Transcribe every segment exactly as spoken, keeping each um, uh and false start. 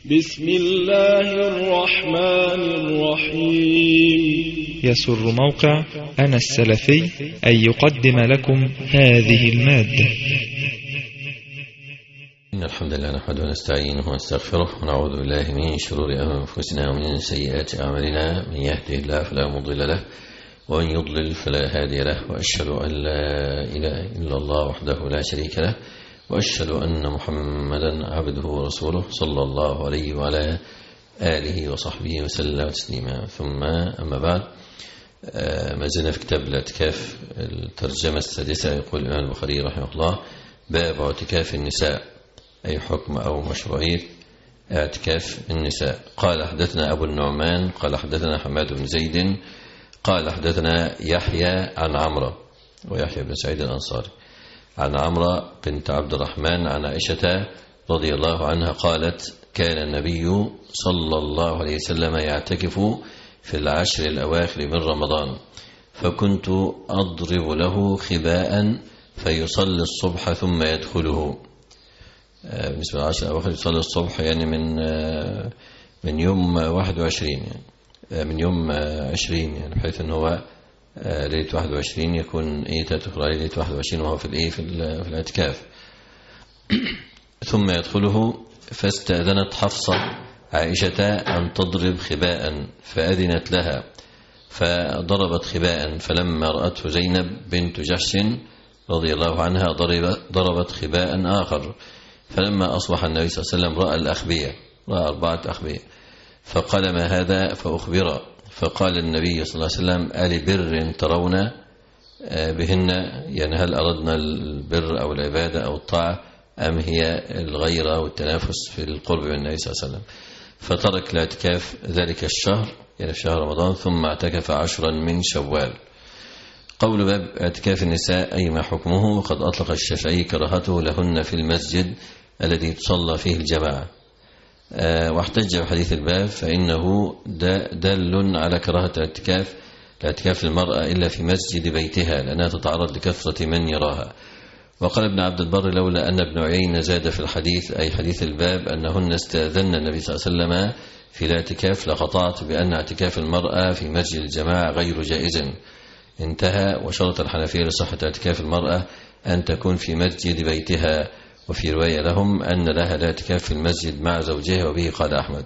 بسم الله الرحمن الرحيم. يسر موقع أنا السلفي أن يقدم لكم هذه المادة. إن الحمد لله نحمده ونستعينه ونستغفره ونعوذ بالله من شرور أنفسنا ومن سيئات أعمالنا، من يهده الله فلا مضل له ومن يضلل فلا هادي له، وأشهد أن لا إله إلا الله وحده لا شريك له، وأشهد أن محمدا عبده ورسوله صلى الله عليه وعلى آله وصحبه وسلم تسليما. ثم أما بعد، ما زلنا في كتاب الاعتكاف الترجمة السادسة. يقول الإمام البخاري رحمه الله: باب اعتكاف النساء، أي حكم أو مشروعية اعتكاف النساء. قال حدثنا أبو النعمان قال حدثنا حماد بن زيد قال حدثنا يحيى عن عمرو، ويحيى بن سعيد الأنصاري، عن عمرو بنت عبد الرحمن عن عائشة رضي الله عنها قالت: كان النبي صلى الله عليه وسلم يعتكف في العشر الأواخر من رمضان، فكنت أضرب له خباء فيصلي الصبح ثم يدخله. بالنسبة للعشر الأواخر يصلي الصبح يعني من من يوم واحد وعشرين، يعني من يوم عشرين، يعني بحيث أنه هو ليلة واحد وعشرين يكون إيه تدخل عليه ليلة واحد وعشرين وهو في الإيه في, في الاعتكاف. ثم يدخله، فاستأذنت حفصة عائشة أن تضرب خباء فأذنت لها، فضربت خباء، فلما رأته زينب بنت جحش رضي الله عنها ضربت خباء آخر، فلما أصبح النبي صلى الله عليه وسلم رأى الأخبية، رأى أربعة أخبية، فقال: ما هذا؟ فأخبر، فقال النبي صلى الله عليه وسلم: ألي بر ترون بهن؟ يعني هل أردنا البر أو العبادة أو الطاعة، أم هي الغيرة والتنافس في القرب من النبي صلى الله عليه وسلم؟ فترك الاعتكاف ذلك الشهر، يعني في شهر رمضان، ثم اعتكف عشرا من شوال. قول باب اعتكاف النساء، أي ما حكمه؟ وقد أطلق الشافعي كراهته لهن في المسجد الذي تصلى فيه الجماعة، واحتج بحديث الباب فإنه دل على كراهة الاعتكاف الاعتكاف للمرأة إلا في مسجد بيتها، لأنها تتعرض لكثرة من يراها. وقال ابن عبد البر: لولا أن ابن عيينة زاد في الحديث، أي حديث الباب، أنهن استأذن النبي صلى الله عليه وسلم في الاعتكاف لقطعت بأن اعتكاف المرأة في مسجد الجماعة غير جائز. انتهى. وشرط الحنفية لصحة اعتكاف المرأة أن تكون في مسجد بيتها، وفي رواية لهم أن لها الاعتكاف في المسجد مع زوجها، وبه قال أحمد.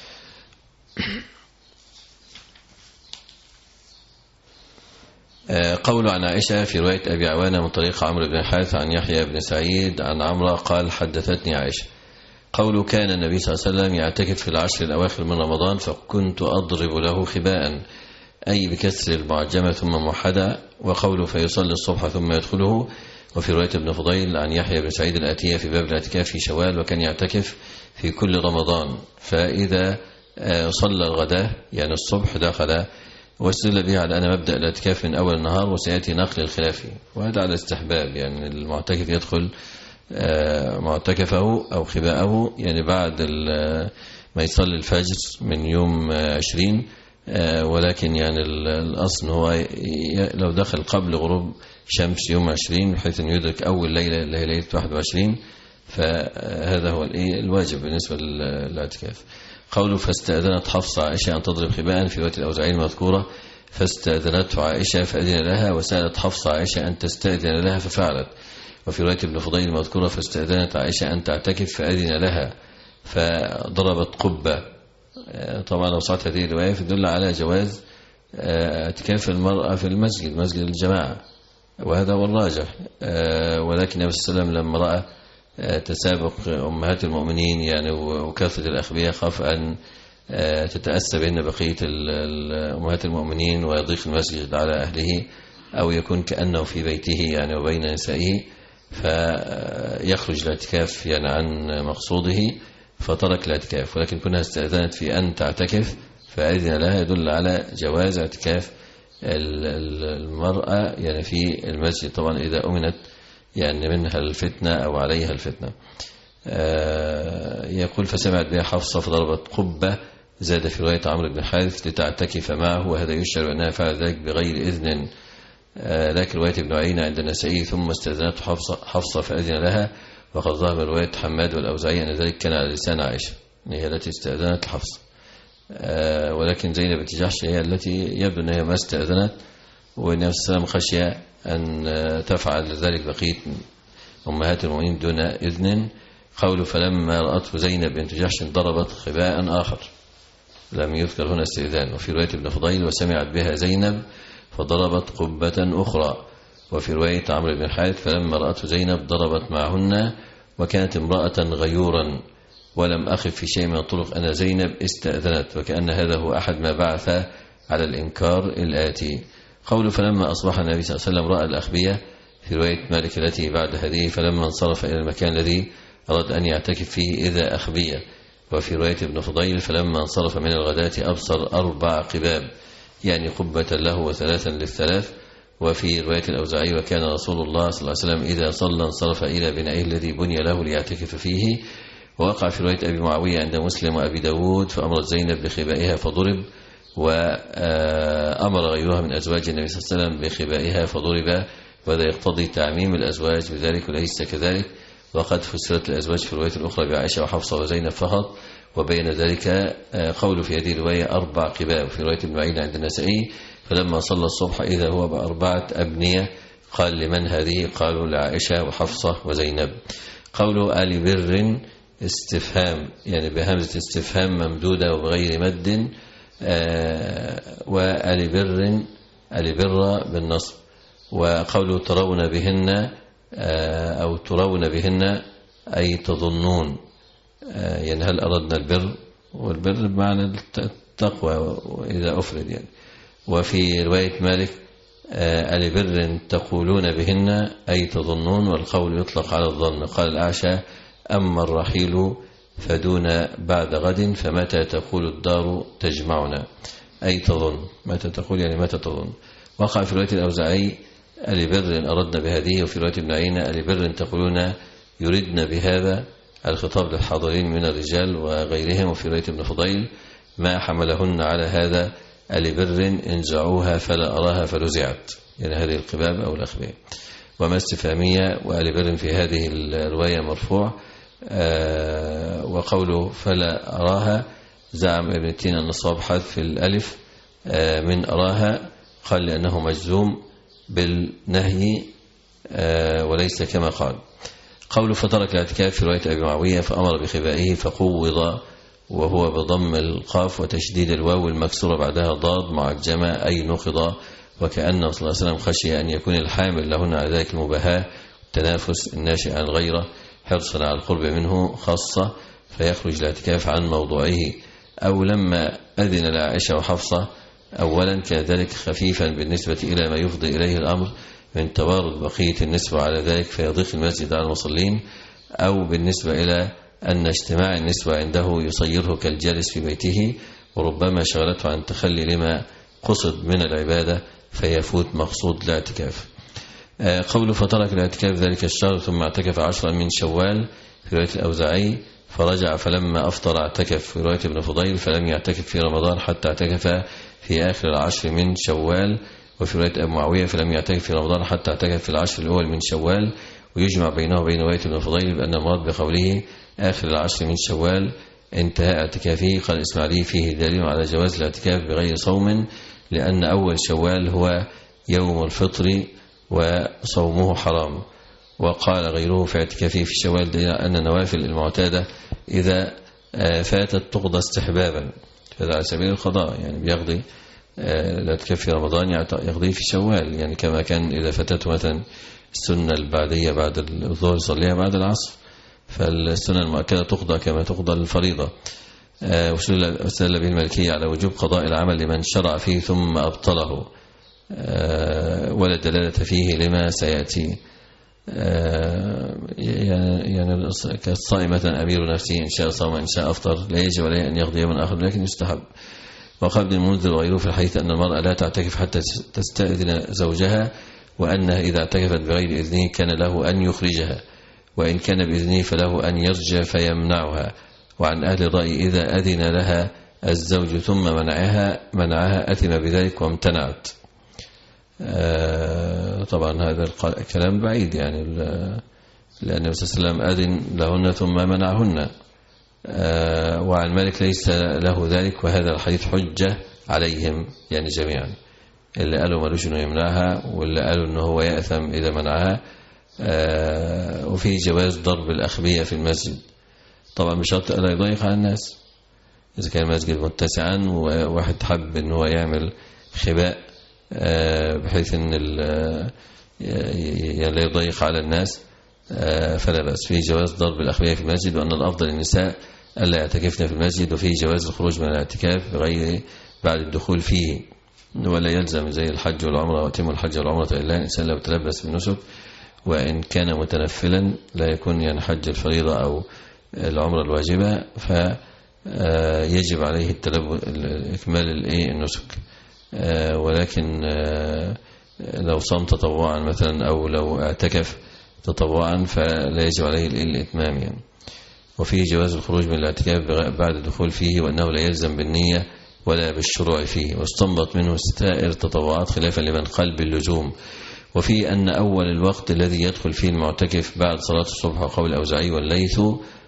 قول عن عائشة في رواية أبي عوانة من طريق عمرو بن الحارث عن يحيى بن سعيد عن عمرو قال: حدثتني عائشة. قول كان النبي صلى الله عليه وسلم يعتكف في العشر الأواخر من رمضان، فكنت أضرب له خباء، أي بكسر المعجمة ثم موحدة. وقوله فيصلي الصبح ثم يدخله، وفي رواية ابن فضيل عن يحيى بن سعيد الآتية في باب الاعتكاف في شوال، وكان يعتكف في كل رمضان، فإذا صلى الغداء يعني الصبح دخل، واستدل به على أن مبدأ الاعتكاف من أول النهار، وسيأتي نقل الخلاف، وهذا على استحباب، يعني المعتكف يدخل معتكفه أو خباءه يعني بعد ما يصلي الفجر من يوم عشرين، ولكن يعني الأصل هو لو دخل قبل غروب شمس يوم عشرين بحيث أن يدرك أول ليلة اللي هي ليلة واحد وعشرين، فهذا هو الواجب بالنسبة للاعتكاف. قوله فاستأذنت حفصة عائشة أن تضرب خباء، في رواية الأوزاعي المذكورة فاستأذنته عائشة فأذن لها، وسألت حفصة عائشة أن تستأذن لها ففعلت. وفي رواية ابن فضيل المذكورة فاستأذنت عائشة أن تعتكف فأذن لها فضربت قبة. طبعا لو صحت هذه الرواية فدل على جواز اعتكاف المرأة في المسجد، مسجد الجماعة، وهذا هو الراجح. ولكن النبي صلى الله عليه وسلم لما رأى تسابق أمهات المؤمنين يعني وكثرة الأخبية، خاف أن تتأسى بين بقية أمهات المؤمنين ويضيق المسجد على أهله، أو يكون كأنه في بيته يعني وبين نسائه، فيخرج الاعتكاف يعني عن مقصوده، فترك الاعتكاف. ولكن كونها استأذنت في أن تعتكف فأذن لها، يدل على جواز اعتكاف المرأة يعني في المسجد، طبعا إذا أمنت يعني منها الفتنة أو عليها الفتنة. يقول فسمعت بها حفصة فضربت قبة، زاد في رواية عمرو بن الحارث لتعتكف معه، وهذا يشعر أنها فعل ذلك بغير إذن. لكن رواية ابن عيينة عند النسائي ثم استأذنته حفصة, حفصة فأذن لها، وقد ظهر رواية حماد والأوزاعي أن ذلك كان على لسان عائشة. هي التي استأذنت لحفصة، ولكن زينب بنت جحش هي التي يبدو أنها ما استأذنت، والنبي صلى الله عليه وسلم خشي أن تفعل ذلك بقية أمهات المؤمنين دون إذن. قوله فلما رأته زينب بنت جحش ضربت خباء آخر، لم يذكر هنا استئذان. وفي رواية ابن فضيل وسمعت بها زينب فضربت قبة أخرى. وفي رواية عمرو بن الحارث فلما رأته زينب ضربت معهن، وكانت امرأة غيورا ولم أخف في شيء من الطرق أن زينب استأذنت، وكأن هذا هو أحد ما بعث على الإنكار الآتي. قوله فلما أصبح النبي صلى الله عليه وسلم رأى الأخبية، في رواية مالك التي بعد هذه فلما انصرف إلى المكان الذي أراد أن يعتكف فيه إذا أخبية. وفي رواية ابن فضيل فلما انصرف من الغداة أبصر أربع قباب، يعني قبة له وثلاثا للثلاث. وفي رواية الأوزاعي وكان رسول الله صلى الله عليه وسلم إذا صلى انصرف إلى بنائه الذي بني له ليعتكف فيه. ووقع في رواية أبي معاوية عند مسلم وأبي داود فأمرت زينب بخبائها فضرب، وأمر غيرها من أزواج النبي صلى الله عليه وسلم بخبائها فضرب، وهذا يقتضي تعميم الأزواج بذلك وليس كذلك. وقد فسرت الأزواج في الرواية الأخرى بعائشة وحفصة وزينب فقط، وبين ذلك قول في هذه الرواية أربع قباب. في رواية ابن معين عند النسائي فلما صلى الصبح إذا هو بأربعة أبنية، قال لمن هذه؟ قالوا لعائشة وحفصة وزينب. قول آل بر استفهام، يعني بهمزة استفهام ممدودة وبغير مد، وآل بر آل بر بالنصب. وقوله ترون بهن أو ترون بهن أي تظنون، يعني هل أردنا البر؟ والبر بمعنى التقوى إذا أفرد يعني. وفي رواية مالك آل بر تقولون بهن أي تظنون، والقول يطلق على الظن. قال الأعشى أما الرحيل فدون بعد غد فمتى تقول الدار تجمعنا، أي تظن، متى تقول يعني متى تظن. وقع في رواية الأوزاعي آل بر أردنا بهذه. وفي رواية ابن عيينة آل بر تقولون يردن بهذا، الخطاب للحاضرين من الرجال وغيرهم. وفي رواية ابن فضيل ما حملهن على هذا آل بر انزعوها فلا أراها فلزعت، يعني هذه القباب أو الأخبية. وما استفهامية وآل بر في هذه الرواية مرفوع. آه وقوله فلا أراها زعم ابن التين أن الصواب حذف الألف آه من أراها، قال لأنه مجزوم بالنهي آه وليس كما قال. قوله فترك الاعتكاف في رواية أبي معاوية فأمر بخبائه فقوض، وهو بضم القاف وتشديد الواو المكسورة بعدها ضاد معجمة أي نقض، وكأنه صلى الله عليه وسلم خشي أن يكون الحامل لهن على ذلك المباهاة التنافس الناشئ عن غيره حرصا على القرب منه خاصة فيخرج الاعتكاف عن موضوعه. أو لما أذن لعائشة وحفصة أولا كان ذلك خفيفا بالنسبة إلى ما يفضي إليه الأمر من توارد بقية النسبة على ذلك فيضيق المسجد على المصلين، أو بالنسبة إلى أن اجتماع النسبة عنده يصيره كالجالس في بيته، وربما شغلته عن التخلي لما قصد من العبادة فيفوت مقصود الاعتكاف. قوله فترك الاعتكاف ذلك الشهر ثم اعتكف عشرا من شوال في رواية الأوزاعي فرجع فلما أفطر اعتكف. في رواية ابن فضيل فلم يعتكف في رمضان حتى اعتكف في آخر العشر من شوال. وفي رواية أبي معاوية فلم يعتكف في رمضان حتى اعتكف في العشر الأول من شوال. ويجمع بينه وبين رواية ابن فضيل بأن المراد بقوله آخر العشر من شوال انتهاء اعتكافه. قال الإسماعيلي فيه دليل على جواز الاعتكاف بغير صوم، لأن أول شوال هو يوم الفطر وصومه حرام. وقال غيره في اعتكافه في شوال دليل أن النوافل المعتادة إذا فاتت تقضى استحبابا، هذا على سبيل القضاء، يعني بيقضي الاعتكاف في رمضان يقضي في شوال، يعني كما كان إذا فاتته مثلا السنة البعدية بعد الظهر يصليها بعد العصر، فالسنة المؤكدة تقضى كما تقضى الفريضة. واستدل به المالكية على وجوب قضاء العمل لمن شرع فيه ثم أبطله، ولا دلالة فيه لما سيأتي. يعني كالصائمة أمير نفسه إن شاء صام إن شاء أفطر، لا يجب عليه أن يقضي يوما آخر لكن يستحب. وقال ابن المنذر وغيره في الحديث أن المرأة لا تعتكف حتى تستأذن زوجها، وأنها إذا اعتكفت بغير إذنه كان له أن يخرجها، وإن كان بإذنه فله أن يرجع فيمنعها. وعن أهل الرأي إذا أذن لها الزوج ثم منعها منعها أثم بذلك وامتنعت. آه طبعا هذا الكلام بعيد، يعني لأن النبي صلى الله عليه وسلم أذن لهن ثم منعهن، وعن مالك ليس له ذلك، وهذا الحديث حجة عليهم يعني جميعا، اللي قالوا ملوش انه يمنعها واللي قالوا انه هو يأثم إذا منعها. وفي جواز ضرب الأخبية في المسجد، طبعا بشرط ألا يضيق على الناس. إذا كان المسجد متسعا وواحد حب ان هو يعمل خباء بحيث ان لا يضيق على الناس فلا بأس. في جواز ضرب الأخبية في المسجد، وأن الأفضل للنساء ألا يعتكفن في المسجد، وفي جواز الخروج من الاعتكاف بغير بعد الدخول فيه، ولا يلزم زي الحج والعمرة، وتم الحج والعمرة إلا الإنسان لو تلبس بالنسك، وإن كان متنفلا لا يكون يعني حج الفريضة أو العمرة الواجبة فيجب عليه إكمال النسك. ولكن لو صام تطوعا مثلا أو لو اعتكف تطوعا فلا يجب عليه الإتمام يعني. وفيه جواز الخروج من الاعتكاف بعد الدخول فيه، وأنه لا يلزم بالنية ولا بالشروع فيه، واستنبط منه سائر التطوعات خلافا لمن قال باللزوم. وفي أن أول الوقت الذي يدخل فيه المعتكف بعد صلاة الصبح وقول الأوزاعي والليث،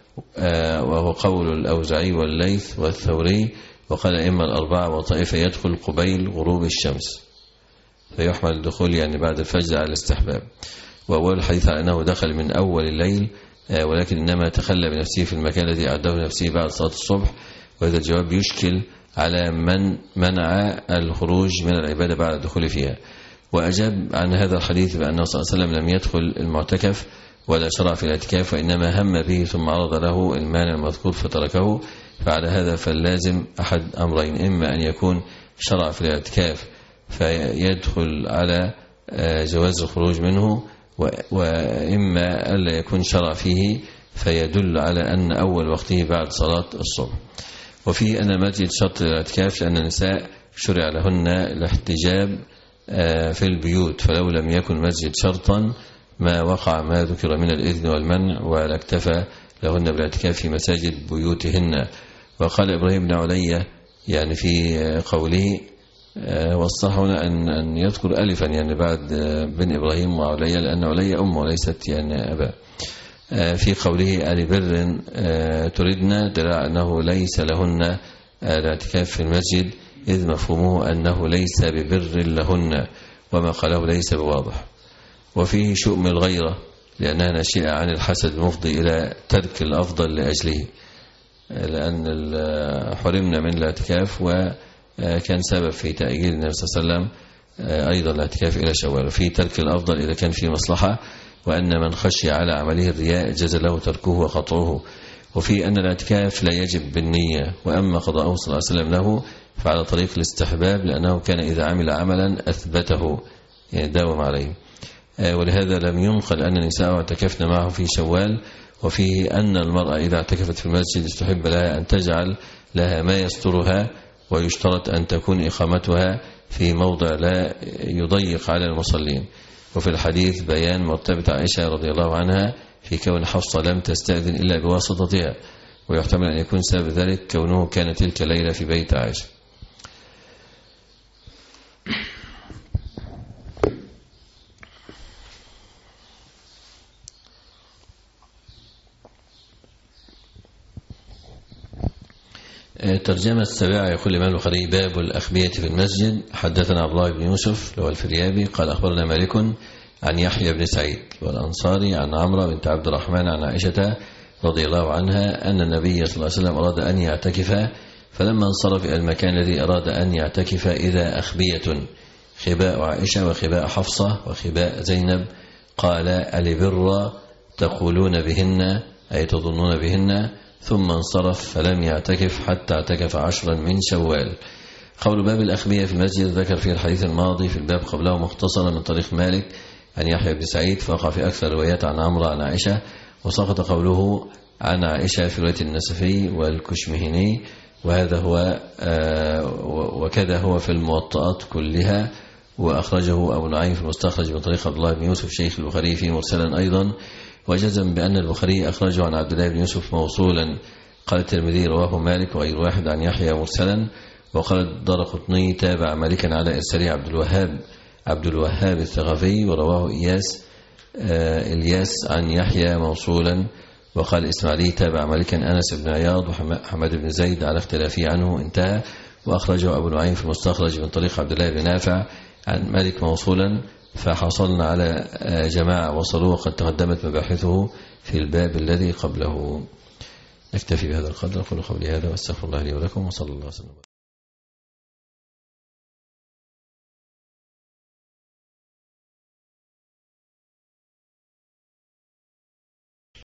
وهو قول الأوزاعي والليث والثوري، وقال إما الأربعة وطائفة يدخل قبيل غروب الشمس، فيحمل الدخول يعني بعد الفجر على الاستحباب. وأول الحديث على أنه دخل من أول الليل، ولكن إنما تخلى بنفسه في المكان الذي أعده نفسه بعد صلاة الصبح. وهذا الجواب يشكل على من منع الخروج من العبادة بعد الدخول فيها. وأجاب عن هذا الحديث بأنه صلى الله عليه وسلم لم يدخل المعتكف ولا شرع في الاعتكاف، وإنما هم به ثم عرض له المانع المذكور فتركه. فعلى هذا فاللازم أحد أمرين، إما أن يكون شرع في الاعتكاف فيدخل على جواز الخروج منه، وإما ألا يكون شرع فيه فيدل على أن أول وقته بعد صلاة الصبح. وفيه أن المسجد شرط للاعتكاف لأن النساء شرع لهن الاحتجاب في البيوت، فلو لم يكن المسجد شرطا ما وقع ما ذكر من الإذن والمنع، ولا اكتفى لهن بالاعتكاف في مساجد بيوتهن. وقال إبراهيم بن علية يعني في قوله، والصح هنا أن أن يذكر ألفا يعني بعد بن إبراهيم وعلية، لأن علية أم وليست يعني أبا. في قوله آل بر تردنا دل أنه ليس لهن الاعتكاف في المسجد، إذ مفهومه أنه ليس ببر لهن، وما قاله ليس بواضح. وفيه شؤم الغيرة لأنها ناشئة عن الحسد المفضي إلى ترك الأفضل لأجله، لأن حرمنا من الاعتكاف وكان سبب في تأجيل النبي صلى الله عليه وسلم أيضا الاعتكاف إلى شوال. وفي ترك الأفضل إذا كان فيه مصلحة، وأن من خشي على عمله الرياء جاز له تركه وقطعه. وفي أن الاعتكاف لا يجب بالنية، وأما قضاءه صلى الله عليه وسلم له فعلى طريق الاستحباب، لأنه كان إذا عمل عملا أثبته يعني داوم عليه. ولهذا لم ينقل أن النساء اعتكفن معه في شوال. وفيه أن المرأة إذا اعتكفت في المسجد استحب لها أن تجعل لها ما يسترها، ويشترط أن تكون إقامتها في موضع لا يضيق على المصلين. وفي الحديث بيان مرتبة عائشة رضي الله عنها في كون حفصة لم تستأذن إلا بواسطتها، ويحتمل أن يكون سبب ذلك كونه كان تلك الليلة في بيت عائشة. الترجمة السابعة يقول الإمام البخاري باب الأخبية في المسجد. حدثنا عبد الله بن يوسف اللي هو الفريابي قال أخبرنا مالك عن يحيى بن سعيد والأنصاري عن عمرو بنت عبد الرحمن عن عائشة رضي الله عنها أن النبي صلى الله عليه وسلم أراد أن يعتكف، فلما انصرف إلى المكان الذي أراد أن يعتكف إذا أخبية خباء عائشة وخباء حفصة وخباء زينب، قال ألبر تقولون بهن أي تظنون بهن، ثم انصرف فلم يعتكف حتى اعتكف عشرا من شوال. قول باب الأخبية في المسجد ذكر في الحديث الماضي في الباب قبله مختصرا من طريق مالك عن يحيى بن سعيد، فوقع في أكثر روايات عن عمرو عن عائشة، وسقط قوله عن عائشة في رواية النسفي والكشمهني، وهذا هو وكذا هو في الموطئات كلها. وأخرجه أبو نعيم في المستخرج من طريق عبد الله بن يوسف شيخ البخاري فيه مرسلا أيضا، وجزم بأن البخاري أخرجه عن عبد الله بن يوسف موصولا. قال الترمذي رواه مالك وغير واحد عن يحيى مرسلا، وقال الدارقطني تابع مالكا على إرساله عبد الوهاب عبد الوهاب الثقفي، ورواه إياس آه إلياس عن يحيى موصولا، وقال إسماعيلي تابع مالكا أنس بن عياض وحماد بن زيد على اختلافه عنه انتهى. وأخرجه أبو نعيم في المستخرج من طريق عبد الله بن نافع عن مالك موصولا. فحصلنا على جماعة وصلوه وقد تقدمت مباحثه في الباب الذي قبله. نكتفي بهذا القدر. أقول قولي هذا واستغفر الله لي ولكم وصلى الله وسلم.